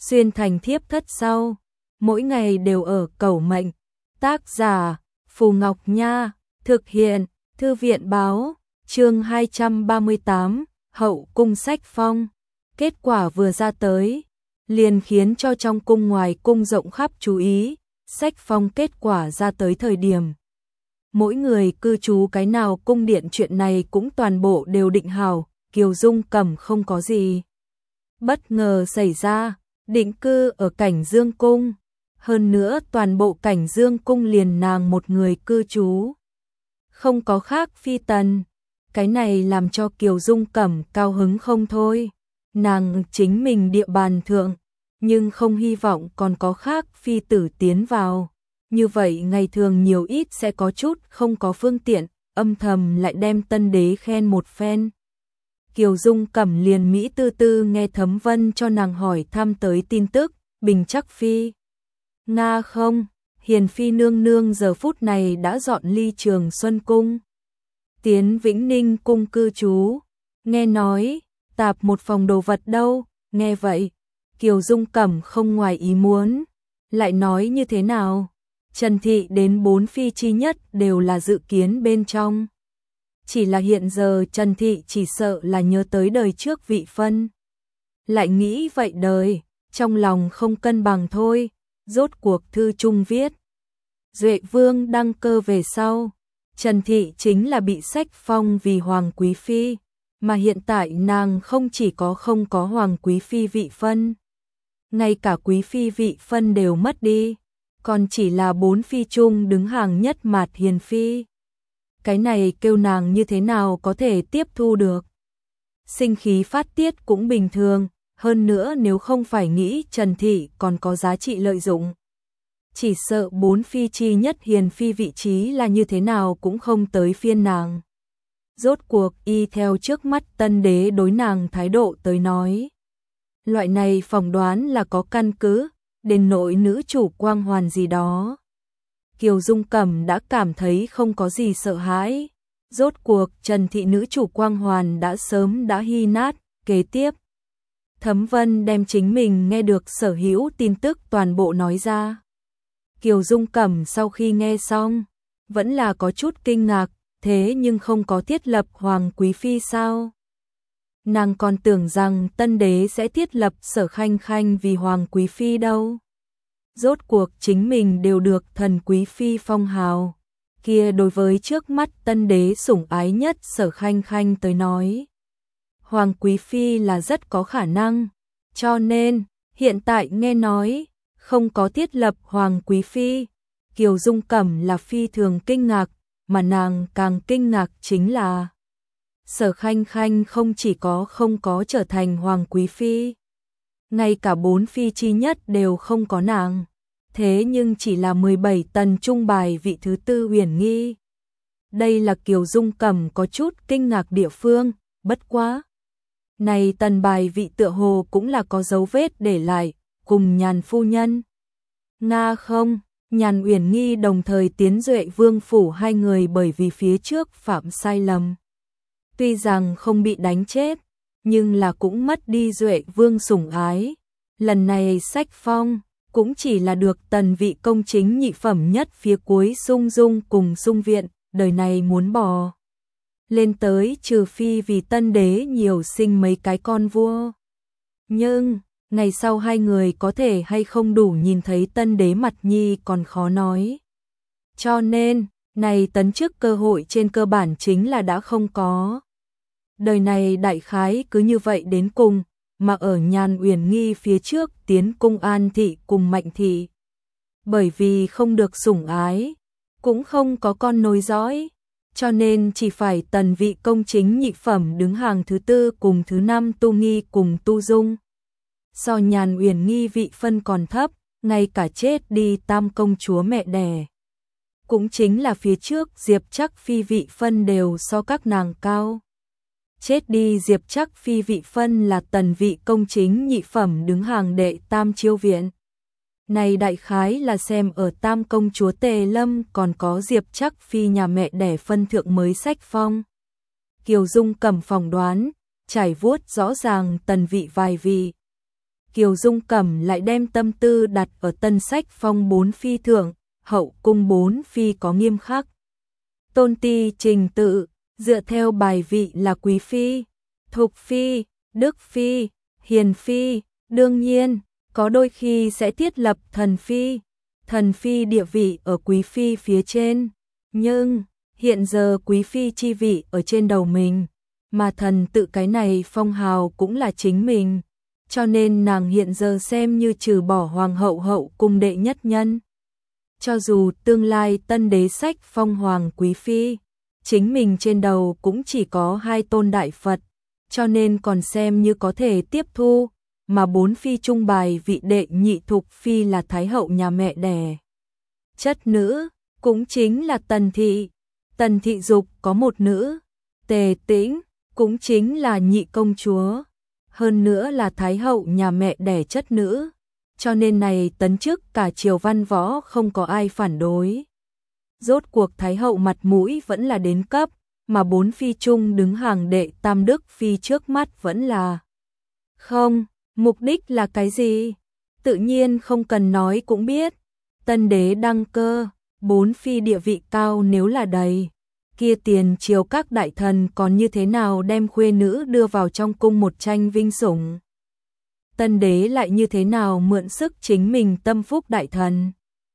xuyên thành thiếp thất sau, mỗi ngày đều ở cẩu mệnh. Tác giả Phù Ngọc Nha, thực hiện Thư viện Báo, chương 238, Hậu cung sách phong. Kết quả vừa ra tới, liền khiến cho trong cung ngoài cung rộng khắp chú ý. Sách phong kết quả ra tới thời điểm, mỗi người cư trú cái nào cung điện chuyện này cũng toàn bộ đều định hảo. Kiều Dung Cẩm không có gì bất ngờ xảy ra, định cư ở Cảnh Dương cung. Hơn nữa toàn bộ Cảnh Dương cung liền nàng một người cư trú, không có khác phi tần. Cái này làm cho Kiều Dung Cẩm cao hứng không thôi. Nàng chính mình địa bàn thượng, nhưng không hy vọng còn có khác phi tử tiến vào. Như vậy ngày thường nhiều ít sẽ có chút không có phương tiện, âm thầm lại đem tân đế khen một phen. Kiều Dung Cẩm liền mỹ tư tư nghe Thấm Vân cho nàng hỏi thăm tới tin tức. Bình Trắc phi Nga không, Hiền phi nương nương giờ phút này đã dọn ly Trường Xuân cung, tiến Vĩnh Ninh cung cư trú. Nghe nói tạp một phòng đồ vật đâu. Nghe vậy Kiều Dung Cẩm không ngoài ý muốn. Lại nói như thế nào? Trần thị đến 4 phi chi nhất đều là dự kiến bên trong. Chỉ là hiện giờ Trần thị chỉ sợ là nhớ tới đời trước vị phân, lại nghĩ vậy đời, trong lòng không cân bằng thôi. Rốt cuộc thư trung viết, Duệ vương đăng cơ về sau, Trần thị chính là bị sách phong vì hoàng quý phi, mà hiện tại nàng không chỉ không có hoàng quý phi vị phân, ngay cả quý phi vị phân đều mất đi, còn chỉ là 4 phi chung đứng hàng nhất Mạt Hiền phi. Cái này kêu nàng như thế nào có thể tiếp thu được? Sinh khí phát tiết cũng bình thường, hơn nữa nếu không phải nghĩ Trần thị còn có giá trị lợi dụng, chỉ sợ 4 phi chi nhất Hiền phi vị trí là như thế nào cũng không tới phiên nàng. Rốt cuộc y theo trước mắt tân đế đối nàng thái độ tới nói, loại này phỏng đoán là có căn cứ, đến nội nữ chủ quang hoàn gì đó. Kiều Dung Cẩm đã cảm thấy không có gì sợ hãi. Rốt cuộc Trần thị nữ chủ quang hoàn đã sớm đã hy nát. Kế tiếp, Thấm Vân đem chính mình nghe được sở hữu tin tức toàn bộ nói ra. Kiều Dung Cẩm sau khi nghe xong, vẫn là có chút kinh ngạc, thế nhưng không có thiết lập hoàng quý phi sao? Nàng còn tưởng rằng tân đế sẽ thiết lập Sở Khanh Khanh vì hoàng quý phi đâu. Rốt cuộc chính mình đều được thần quý phi phong hào, kia đối với trước mắt tân đế sủng ái nhất Sở Khanh Khanh tới nói, hoàng quý phi là rất có khả năng, cho nên hiện tại nghe nói không có thiết lập hoàng quý phi, Kiều Dung Cẩm là phi thường kinh ngạc, mà nàng càng kinh ngạc chính là Sở Khanh Khanh không chỉ không có trở thành hoàng quý phi, ngay cả 4 phi chi nhất đều không có nàng, thế nhưng chỉ là 17 tần trung bài vị thứ 4 Uyển Nghi. Đây là Kiều Dung Cẩm có chút kinh ngạc địa phương, bất quá. Này tần bài vị tựa hồ cũng là có dấu vết để lại, cùng Nhàn phu nhân. Nga không, Nhàn Uyển Nghi đồng thời tiến Duệ vương phủ, hai người bởi vì phía trước phạm sai lầm. Tuy rằng không bị đánh chết, nhưng là cũng mất đi Duệ vương sủng ái. Lần này sách phong cũng chỉ là được tần vị công chính nhị phẩm nhất phía cuối Sung Dung cùng Sung Viện, đời này muốn bò lên tới trừ phi vì tân đế nhiều sinh mấy cái con vua. Nhưng, ngày sau hai người có thể hay không đủ nhìn thấy tân đế mặt nhi còn khó nói. Cho nên, này tấn chức cơ hội trên cơ bản chính là đã không có. Đời này đại khái cứ như vậy đến cùng, mà ở Nhàn Uyển Nghi phía trước tiến cung An thị cùng Mạnh thị. Bởi vì không được sủng ái, cũng không có con nối dõi, cho nên chỉ phải tần vị công chính nhị phẩm đứng hàng thứ 4 cùng thứ 5 Tu Nghi cùng Tu Dung. So Nhàn Uyển Nghi vị phân còn thấp, ngay cả chết đi tam công chúa mẹ đẻ. Cũng chính là phía trước Diệp Trắc phi vị phân đều so các nàng cao. Chết đi Diệp Trắc phi vị phân là tần vị công chính nhị phẩm đứng hàng đệ tam chiêu viện. Này đại khái là xem ở tam công chúa Tề Lâm còn có Diệp Trắc phi nhà mẹ đẻ phân thượng mới sách phong. Kiều Dung Cẩm phỏng đoán, trải vuốt rõ ràng tần vị vài vị. Kiều Dung Cẩm lại đem tâm tư đặt ở Tân Sách Phong 4 phi thượng, hậu cung 4 phi có nghiêm khắc tôn ti trình tự, dựa theo bài vị là quý phi, thục phi, đức phi, hiền phi, đương nhiên, có đôi khi sẽ thiết lập thần phi địa vị ở quý phi phía trên, nhưng hiện giờ quý phi chi vị ở trên đầu mình, mà thần tự cái này phong hào cũng là chính mình, cho nên nàng hiện giờ xem như trừ bỏ hoàng hậu hậu cung đệ nhất nhân. Cho dù tương lai tân đế sách phong hoàng quý phi, chính mình trên đầu cũng chỉ có 2 tôn đại Phật, cho nên còn xem như có thể tiếp thu, mà 4 phi trung bài vị đệ nhị thục phi là thái hậu nhà mẹ đẻ. Chất nữ, cũng chính là Tần Thị Dục có một nữ, Tề Tĩnh, cũng chính là nhị công chúa, hơn nữa là thái hậu nhà mẹ đẻ chất nữ, cho nên này tấn chức cả triều văn võ không có ai phản đối. Rốt cuộc thái hậu mặt mũi vẫn là đến cấp, mà 4 phi trung đứng hàng đệ tam đức phi trước mắt vẫn là không, mục đích là cái gì? Tự nhiên không cần nói cũng biết, tân đế đăng cơ, 4 phi địa vị cao nếu là đầy, kia tiền triều các đại thần còn như thế nào đem khuê nữ đưa vào trong cung một tranh vinh sủng. Tân đế lại như thế nào mượn sức chính mình tâm phúc đại thần.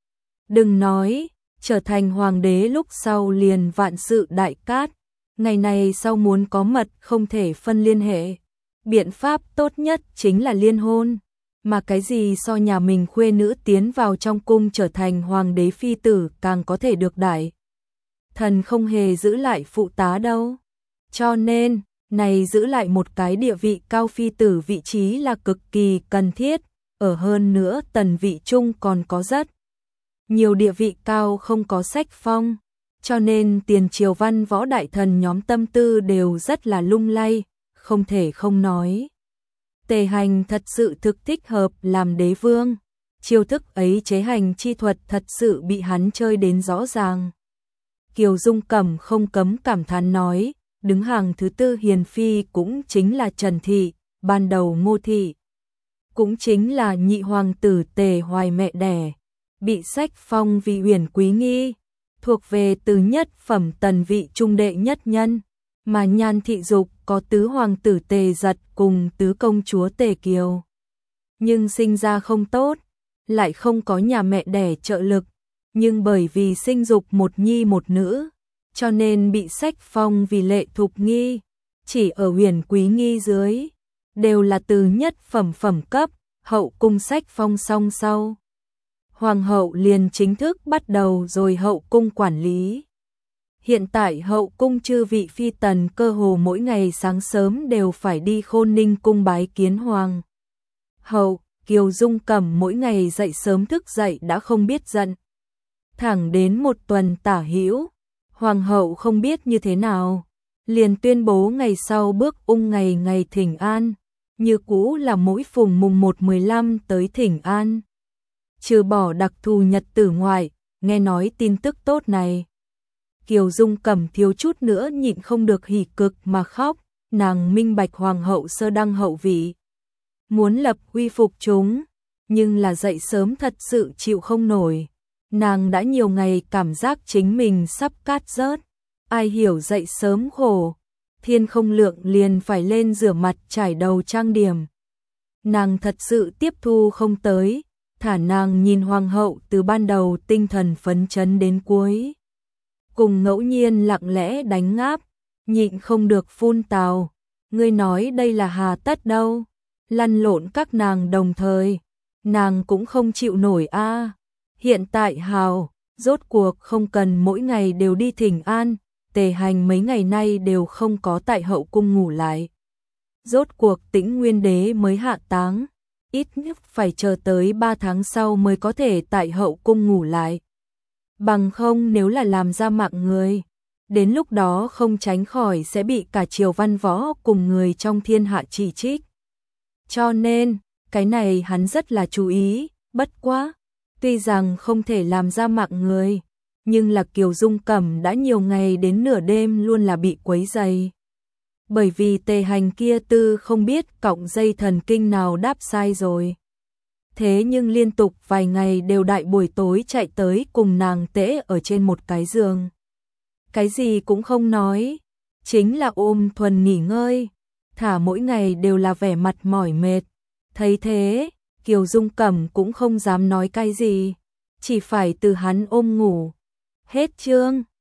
Đừng nói, trở thành hoàng đế lúc sau liền vạn sự đại cát, ngày này sau muốn có mật không thể phân liên hệ. Biện pháp tốt nhất chính là liên hôn, mà cái gì so nhà mình khuê nữ tiến vào trong cung trở thành hoàng đế phi tử càng có thể được đại. Thần không hề giữ lại phụ tá đâu. Cho nên, này giữ lại một cái địa vị cao phi tử vị trí là cực kỳ cần thiết, ở hơn nữa tần vị trung còn có rất nhiều địa vị cao không có sách phong, cho nên tiền triều văn võ đại thần nhóm tâm tư đều rất là lung lay, không thể không nói. Tề Hành thật sự thực thích hợp làm đế vương, chiêu thức ấy chế hành chi thuật thật sự bị hắn chơi đến rõ ràng. Kiều Dung Cẩm không cấm cảm thán nói, đứng hàng thứ 4 hiền phi cũng chính là Trần Thị, ban đầu Ngô Thị, cũng chính là nhị hoàng tử Tề Hoài mẹ đẻ, bị sách phong vì uyển quý nghi, thuộc về từ nhất phẩm tần vị trung đệ nhất nhân, mà Nhan Thị Dục có tứ hoàng tử Tề Giật cùng tứ công chúa Tề Kiều. Nhưng sinh ra không tốt, lại không có nhà mẹ đẻ trợ lực, nhưng bởi vì sinh dục một nhi một nữ, cho nên bị sách phong vì lệ thục nghi, chỉ ở huyền quý nghi dưới, đều là từ nhất phẩm cấp, hậu cung sách phong song sau. Hoàng hậu liền chính thức bắt đầu rồi hậu cung quản lý. Hiện tại hậu cung chư vị phi tần cơ hồ mỗi ngày sáng sớm đều phải đi Khôn Ninh cung bái kiến hoàng hậu. Kiều Dung Cẩm mỗi ngày dậy sớm thức dậy đã không biết giận. Thẳng đến một tuần tả hữu, hoàng hậu không biết như thế nào, liền tuyên bố ngày sau bước ngày thỉnh an, như cũ là mỗi phùng mùng 1/15 tới thỉnh an. Trừ bỏ đặc thù nhật tử ngoại, nghe nói tin tức tốt này, Kiều Dung Cẩm thiếu chút nữa nhịn không được hỉ cực mà khóc, nàng minh bạch hoàng hậu sơ đăng hậu vị, muốn lập uy phục chúng, nhưng là dậy sớm thật sự chịu không nổi. Nàng đã nhiều ngày cảm giác chính mình sắp cát rớt, ai hiểu dậy sớm khổ, thiên không lượng liền phải lên rửa mặt trải đầu trang điểm. Nàng thật sự tiếp thu không tới, thả nàng nhìn hoàng hậu từ ban đầu tinh thần phấn chấn đến cuối. Cùng ngẫu nhiên lặng lẽ đánh ngáp, nhịn không được phun tào, ngươi nói đây là hà tất đâu, lăn lộn các nàng đồng thời, nàng cũng không chịu nổi a. Hiện tại hào, rốt cuộc không cần mỗi ngày đều đi thỉnh an, Tề Hành mấy ngày nay đều không có tại hậu cung ngủ lại. Rốt cuộc Tĩnh Nguyên đế mới hạ táng, ít nhất phải chờ tới 3 tháng sau mới có thể tại hậu cung ngủ lại. Bằng không nếu là làm ra mạng người, đến lúc đó không tránh khỏi sẽ bị cả triều văn võ cùng người trong thiên hạ chỉ trích. Cho nên, cái này hắn rất là chú ý, bất quá. Tuy rằng không thể làm ra mạng người, nhưng là Kiều Dung Cẩm đã nhiều ngày đến nửa đêm luôn là bị quấy rầy. bởi vì Tề Hành kia tư không biết cọng dây thần kinh nào đáp sai rồi. Thế nhưng liên tục vài ngày đều đại buổi tối chạy tới cùng nàng tễ ở trên một cái giường. Cái gì cũng không nói, chính là ôm thuần nghỉ ngơi, thả mỗi ngày đều là vẻ mặt mỏi mệt. Thấy thế, Kiều Dung Cẩm cũng không dám nói cái gì, chỉ phải từ hắn ôm ngủ. Hết chương.